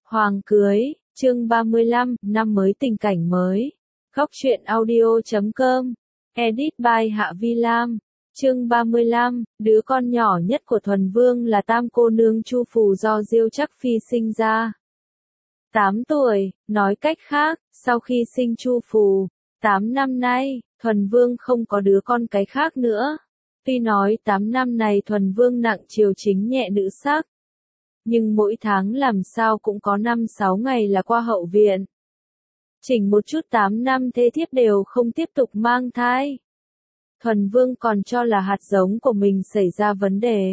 Hoàng cưới, chương 35, năm mới tình cảnh mới. Góc truyện audio.com. Edit by Hạ Vi Lam. Chương 35, đứa con nhỏ nhất của Thuần Vương là tam cô nương Chu Phù do Diêu Trắc Phi sinh ra. 8 tuổi, nói cách khác, sau khi sinh Chu Phù, 8 năm nay, Thuần Vương không có đứa con cái khác nữa. Tuy nói 8 năm này Thuần Vương nặng triều chính nhẹ nữ sắc, nhưng mỗi tháng làm sao cũng có 5-6 ngày là qua hậu viện. Chỉnh một chút 8 năm thế thiếp đều không tiếp tục mang thai. Thuần Vương còn cho là hạt giống của mình xảy ra vấn đề.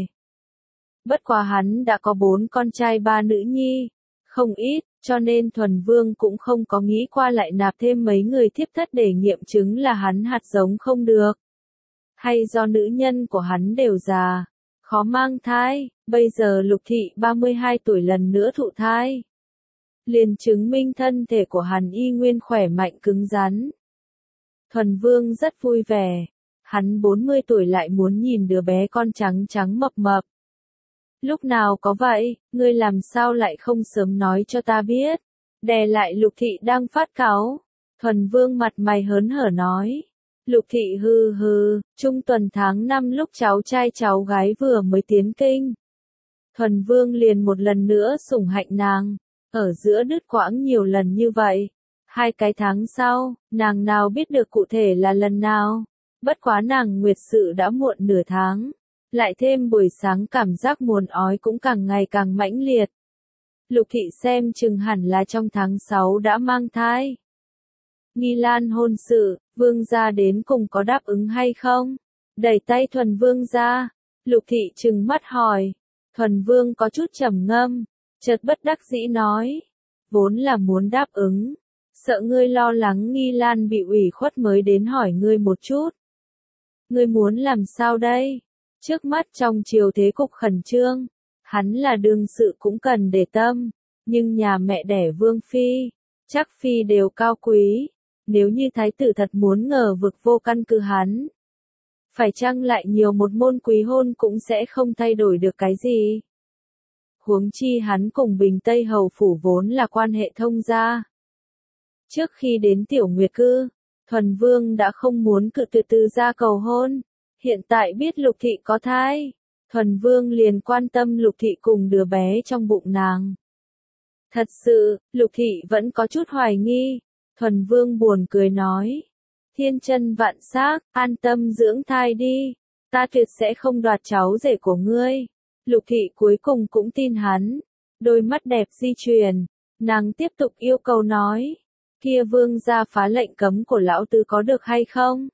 Bất quá hắn đã có 4 con trai 3 nữ nhi, không ít, cho nên Thuần Vương cũng không có nghĩ qua lại nạp thêm mấy người thiếp thất để nghiệm chứng là hắn hạt giống không được. Hay do nữ nhân của hắn đều già, khó mang thai, bây giờ Lục Thị 32 tuổi lần nữa thụ thai. Liền chứng minh thân thể của hắn y nguyên khỏe mạnh cứng rắn. Thuần Vương rất vui vẻ, hắn 40 tuổi lại muốn nhìn đứa bé con trắng trắng mập mập. Lúc nào có vậy, ngươi làm sao lại không sớm nói cho ta biết? Đè lại Lục Thị đang phát cáu. Thuần Vương mặt mày hớn hở nói. Lục Thị hừ hừ, trung tuần tháng 5 lúc cháu trai cháu gái vừa mới tiến kinh. Thuần Vương liền một lần nữa sủng hạnh nàng, ở giữa đứt quãng nhiều lần như vậy. 2 cái tháng sau, nàng nào biết được cụ thể là lần nào. Bất quá nàng nguyệt sự đã muộn nửa tháng. Lại thêm buổi sáng cảm giác muốn ói cũng càng ngày càng mãnh liệt. Lục Thị xem chừng hẳn là trong tháng 6 đã mang thai. Nghi Lan hôn sự, Vương gia đến cùng có đáp ứng hay không? Đẩy tay Thuần Vương ra. Lục Thị trừng mắt hỏi. Thuần Vương có chút trầm ngâm, chợt bất đắc dĩ nói. Vốn là muốn đáp ứng. Sợ ngươi lo lắng Nghi Lan bị ủy khuất mới đến hỏi ngươi một chút. Ngươi muốn làm sao đây? Trước mắt trong triều thế cục khẩn trương, hắn là đương sự cũng cần để tâm, nhưng nhà mẹ đẻ Vương Phi, Trắc Phi đều cao quý, nếu như thái tử thật muốn ngờ vực vô căn cứ hắn. Phải chăng lại nhiều một môn quý hôn cũng sẽ không thay đổi được cái gì. Huống chi hắn cùng Bình Tây Hầu Phủ vốn là quan hệ thông gia. Trước khi đến Tiểu Nguyệt Cư, Thuần Vương đã không muốn cự tuyệt từ gia cầu hôn. Hiện tại biết Lục Thị có thai, Thuần Vương liền quan tâm Lục Thị cùng đứa bé trong bụng nàng. Thật sự, Lục Thị vẫn có chút hoài nghi. Thuần Vương buồn cười nói. Thiên chân vạn xác, an tâm dưỡng thai đi. Ta tuyệt sẽ không đoạt cháu rể của ngươi. Lục Thị cuối cùng cũng tin hắn. Đôi mắt đẹp di chuyển. Nàng tiếp tục yêu cầu nói. Kia Vương gia phá lệnh cấm của lão tứ có được hay không?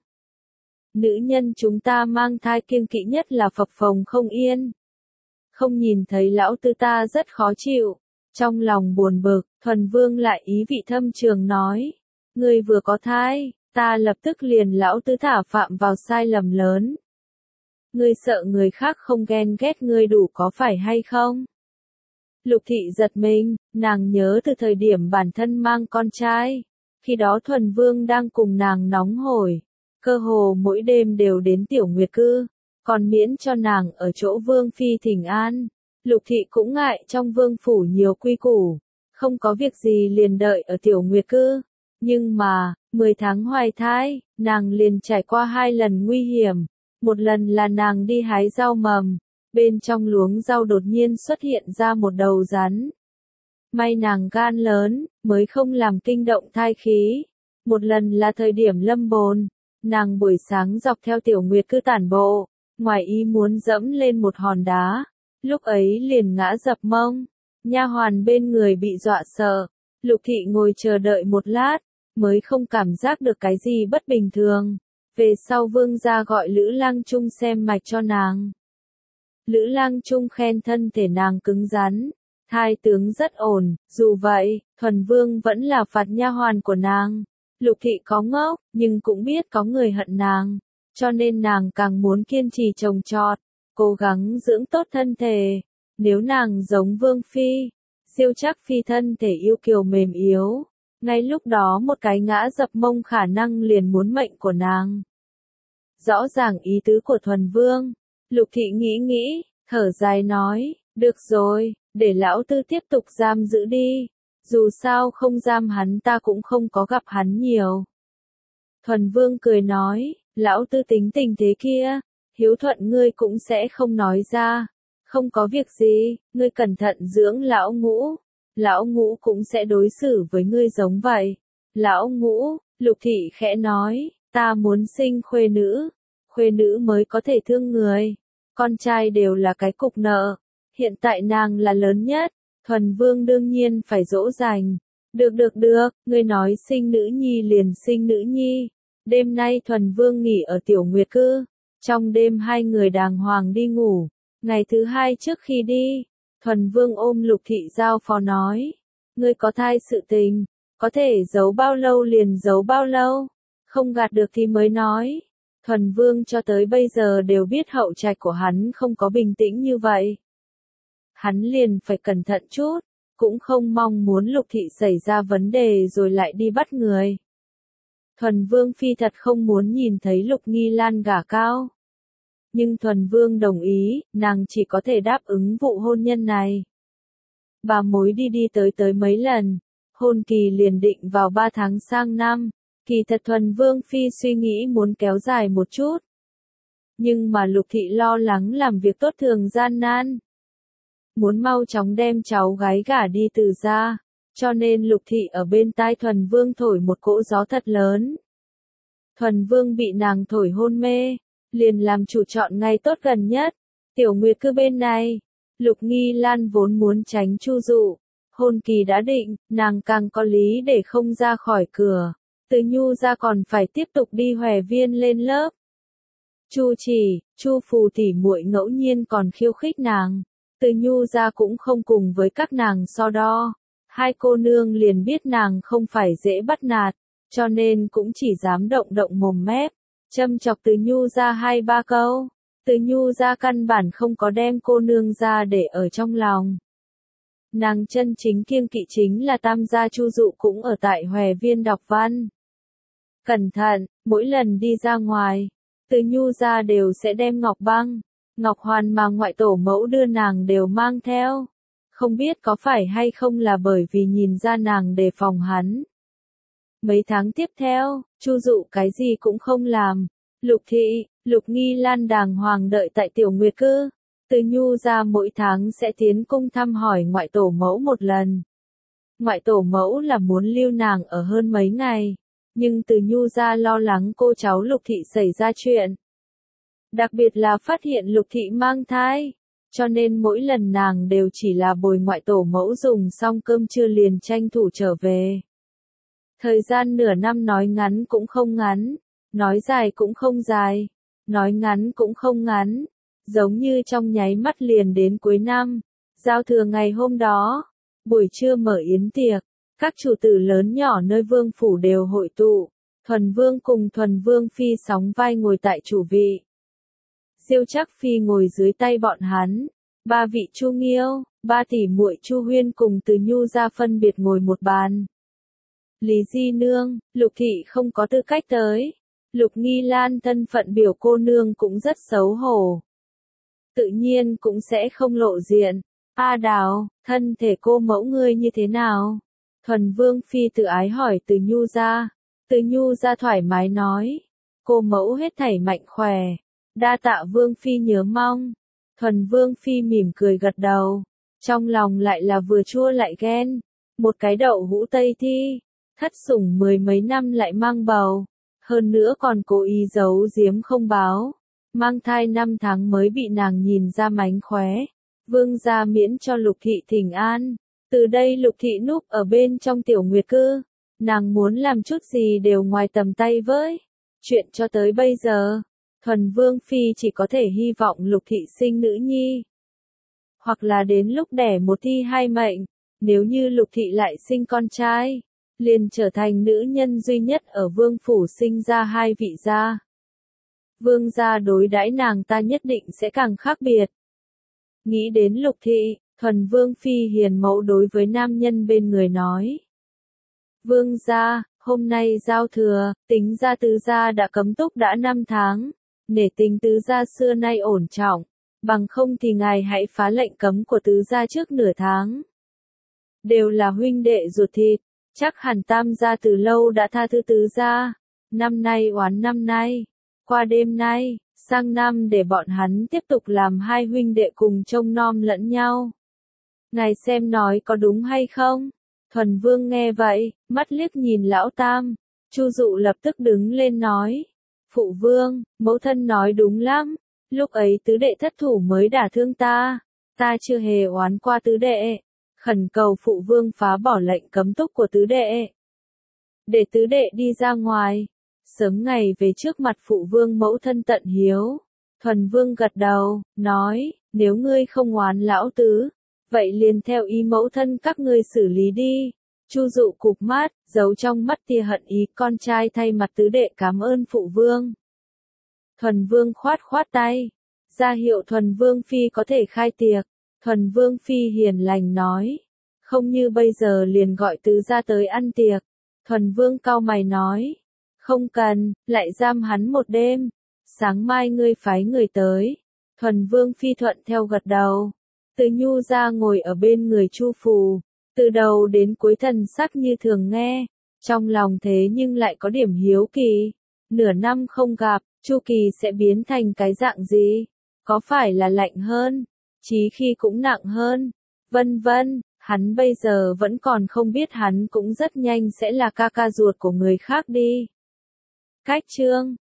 Nữ nhân chúng ta mang thai kiêng kỵ nhất là phập phồng không yên. Không nhìn thấy lão tư ta rất khó chịu. Trong lòng buồn bực, Thuần Vương lại ý vị thâm trường nói. Ngươi vừa có thai, ta lập tức liền lão tư thả phạm vào sai lầm lớn. Ngươi sợ người khác không ghen ghét ngươi đủ có phải hay không? Lục Thị giật mình, nàng nhớ từ thời điểm bản thân mang con trai. Khi đó Thuần Vương đang cùng nàng nóng hổi. Cơ hồ mỗi đêm đều đến Tiểu Nguyệt Cư, còn miễn cho nàng ở chỗ Vương Phi thỉnh an. Lục Thị cũng ngại trong Vương Phủ nhiều quy củ, không có việc gì liền đợi ở Tiểu Nguyệt Cư. Nhưng mà, 10 tháng hoài thai, nàng liền trải qua 2 lần nguy hiểm. Một lần là nàng đi hái rau mầm, bên trong luống rau đột nhiên xuất hiện ra một đầu rắn. May nàng gan lớn, mới không làm kinh động thai khí. Một lần là thời điểm lâm bồn. Nàng buổi sáng dọc theo Tiểu Nguyệt Cư tản bộ, ngoài ý muốn dẫm lên một hòn đá, lúc ấy liền ngã dập mông, nha hoàn bên người bị dọa sợ. Lục Thị ngồi chờ đợi một lát, mới không cảm giác được cái gì bất bình thường. Về sau Vương gia gọi Lữ Lang Trung xem mạch cho nàng. Lữ Lang Trung khen thân thể nàng cứng rắn, thai tướng rất ổn, dù vậy, Thuần Vương vẫn là phạt nha hoàn của nàng. Lục Thị có ngốc, nhưng cũng biết có người hận nàng, cho nên nàng càng muốn kiên trì trồng trọt, cố gắng dưỡng tốt thân thể. Nếu nàng giống Vương Phi, Diêu Trắc Phi thân thể yêu kiều mềm yếu, ngay lúc đó một cái ngã dập mông khả năng liền muốn mệnh của nàng. Rõ ràng ý tứ của Thuần Vương, Lục Thị nghĩ nghĩ, thở dài nói, Được rồi, để lão tư tiếp tục giam giữ đi. Dù sao không giam hắn ta cũng không có gặp hắn nhiều. Thuần Vương cười nói, lão tư tính tình thế kia, hiếu thuận ngươi cũng sẽ không nói ra. Không có việc gì, ngươi cẩn thận dưỡng lão Ngũ. Lão Ngũ cũng sẽ đối xử với ngươi giống vậy. Lão Ngũ, Lục Thị khẽ nói, ta muốn sinh khuê nữ. Khuê nữ mới có thể thương người. Con trai đều là cái cục nợ. Hiện tại nàng là lớn nhất. Thuần Vương đương nhiên phải dỗ dành. Được, ngươi nói sinh nữ nhi liền sinh nữ nhi. Đêm nay Thuần Vương nghỉ ở Tiểu Nguyệt Cư. Trong đêm hai người đàng hoàng đi ngủ. Ngày thứ hai trước khi đi, Thuần Vương ôm Lục Thị giao phó nói. Ngươi có thai sự tình, có thể giấu bao lâu liền giấu bao lâu. Không gạt được thì mới nói. Thuần Vương cho tới bây giờ đều biết hậu trạch của hắn không có bình tĩnh như vậy. Hắn liền phải cẩn thận chút, cũng không mong muốn Lục Thị xảy ra vấn đề rồi lại đi bắt người. Thuần Vương phi thật không muốn nhìn thấy Lục Nghi Lan gả cao. Nhưng Thuần Vương đồng ý, nàng chỉ có thể đáp ứng vụ hôn nhân này. Bà mối đi tới mấy lần, hôn kỳ liền định vào 3 tháng sang năm. Kỳ thật Thuần Vương phi suy nghĩ muốn kéo dài một chút. Nhưng mà Lục Thị lo lắng làm việc tốt thường gian nan. Muốn mau chóng đem cháu gái gả đi Từ gia, cho nên Lục Thị ở bên tai Thuần Vương thổi một cỗ gió thật lớn. Thuần Vương bị nàng thổi hôn mê, liền làm chủ chọn ngày tốt gần nhất. Tiểu Nguyệt Cư bên này, Lục Nghi Lan vốn muốn tránh Chu Dụ, hôn kỳ đã định, nàng càng có lý để không ra khỏi cửa. Từ Nhu ra còn phải tiếp tục đi Hòe Viên lên lớp. Chu Chỉ, Chu Phù tỉ muội ngẫu nhiên còn khiêu khích nàng. Từ Nhu ra cũng không cùng với các nàng so đo. Hai cô nương liền biết nàng không phải dễ bắt nạt, cho nên cũng chỉ dám động mồm mép, châm chọc Từ Nhu ra 2-3 câu. Từ Nhu ra căn bản không có đem cô nương ra để ở trong lòng. Nàng chân chính kiêng kỵ chính là Tam gia Chu Dụ cũng ở tại Hòe Viên đọc văn. Cẩn thận, mỗi lần đi ra ngoài, Từ Nhu ra đều sẽ đem ngọc băng, ngọc hoàn mà ngoại tổ mẫu đưa nàng đều mang theo. Không biết có phải hay không là bởi vì nhìn ra nàng đề phòng hắn. Mấy tháng tiếp theo, Chu Dụ cái gì cũng không làm. Lục Thị, Lục Nghi Lan đàng hoàng đợi tại Tiểu Nguyệt Cư. Từ Nhu ra mỗi tháng sẽ tiến cung thăm hỏi ngoại tổ mẫu một lần. Ngoại tổ mẫu là muốn lưu nàng ở hơn mấy ngày. Nhưng Từ Nhu ra lo lắng cô cháu Lục Thị xảy ra chuyện. Đặc biệt là phát hiện Lục Thị mang thai. Cho nên mỗi lần nàng đều chỉ là bồi ngoại tổ mẫu dùng xong cơm trưa liền tranh thủ trở về. Thời gian nửa năm nói ngắn cũng không ngắn, nói dài cũng không dài, nói ngắn cũng không ngắn, giống như trong nháy mắt liền đến cuối năm. Giao thừa ngày hôm đó, buổi trưa mở yến tiệc, các chủ tử lớn nhỏ nơi vương phủ đều hội tụ. Thuần Vương cùng Thuần Vương phi sóng vai ngồi tại chủ vị. Diêu Trác phi ngồi dưới tay bọn hắn. Ba vị Chu Nghiêu, ba tỷ muội Chu Huyên cùng Từ Nhu ra phân biệt ngồi một bàn. Lý Di Nương, Lục Thị không có tư cách tới. Lục Nghi Lan thân phận biểu cô nương cũng rất xấu hổ. Tự nhiên cũng sẽ không lộ diện. A Đào, thân thể cô mẫu ngươi như thế nào? Thuần Vương phi tự ái hỏi Từ Nhu ra. Từ Nhu ra thoải mái nói. Cô mẫu hết thảy mạnh khỏe. Đa tạ Vương phi nhớ mong. Thuần Vương phi mỉm cười gật đầu. Trong lòng lại là vừa chua lại ghen. Một cái đậu hũ Tây Thi. Thất sủng 10 mấy năm lại mang bầu. Hơn nữa còn cố ý giấu giếm không báo. Mang thai 5 tháng mới bị nàng nhìn ra mánh khóe. Vương gia miễn cho Lục Thị thỉnh an. Từ đây Lục Thị núp ở bên trong Tiểu Nguyệt Cư. Nàng muốn làm chút gì đều ngoài tầm tay với. Chuyện cho tới bây giờ, Thuần Vương phi chỉ có thể hy vọng Lục Thị sinh nữ nhi. Hoặc là đến lúc đẻ một thi hai mệnh, nếu như Lục Thị lại sinh con trai, liền trở thành nữ nhân duy nhất ở vương phủ sinh ra hai vị gia. Vương gia đối đãi nàng ta nhất định sẽ càng khác biệt. Nghĩ đến Lục Thị, Thuần Vương phi hiền mẫu đối với nam nhân bên người nói. Vương gia, hôm nay giao thừa, tính ra tứ gia đã cấm túc đã 5 tháng, nể tình tứ gia xưa nay ổn trọng, bằng không thì ngài hãy phá lệnh cấm của tứ gia trước nửa tháng. Đều là huynh đệ ruột thịt, chắc hẳn tam gia từ lâu đã tha thứ tứ gia. Năm nay oán năm nay, qua đêm nay, sang năm để bọn hắn tiếp tục làm hai huynh đệ cùng trông nom lẫn nhau. Ngài xem nói có đúng hay không? Thuần Vương nghe vậy, mắt liếc nhìn lão tam. Chu Dụ lập tức đứng lên nói. Phụ vương, mẫu thân nói đúng lắm. Lúc ấy tứ đệ thất thủ mới đả thương ta. Ta chưa hề oán qua tứ đệ. Khẩn cầu phụ vương phá bỏ lệnh cấm túc của tứ đệ. Để tứ đệ đi ra ngoài. Sớm ngày về trước mặt phụ vương mẫu thân tận hiếu. Thuần Vương gật đầu, nói, nếu ngươi không oán lão tứ, vậy liền theo ý mẫu thân các ngươi xử lý đi. Chu Dụ cụp mắt, giấu trong mắt tia hận ý, con trai thay mặt tứ đệ cảm ơn phụ vương. Thuần Vương khoát khoát tay, ra hiệu Thuần Vương phi có thể khai tiệc. Thuần Vương phi hiền lành nói, không như bây giờ liền gọi tứ gia tới ăn tiệc. Thuần Vương cau mày nói, không cần, lại giam hắn một đêm. Sáng mai ngươi phái người tới. Thuần Vương phi thuận theo gật đầu. Từ Nhu ra ngồi ở bên người Chu Phù, từ đầu đến cuối thần sắc như thường nghe, trong lòng thế nhưng lại có điểm hiếu kỳ. Nửa năm không gặp, Chu Kỳ sẽ biến thành cái dạng gì? Có phải là lạnh hơn? Chí khí cũng nặng hơn? Vân vân, hắn bây giờ vẫn còn không biết hắn cũng rất nhanh sẽ là ca ca ruột của người khác đi. Cách chương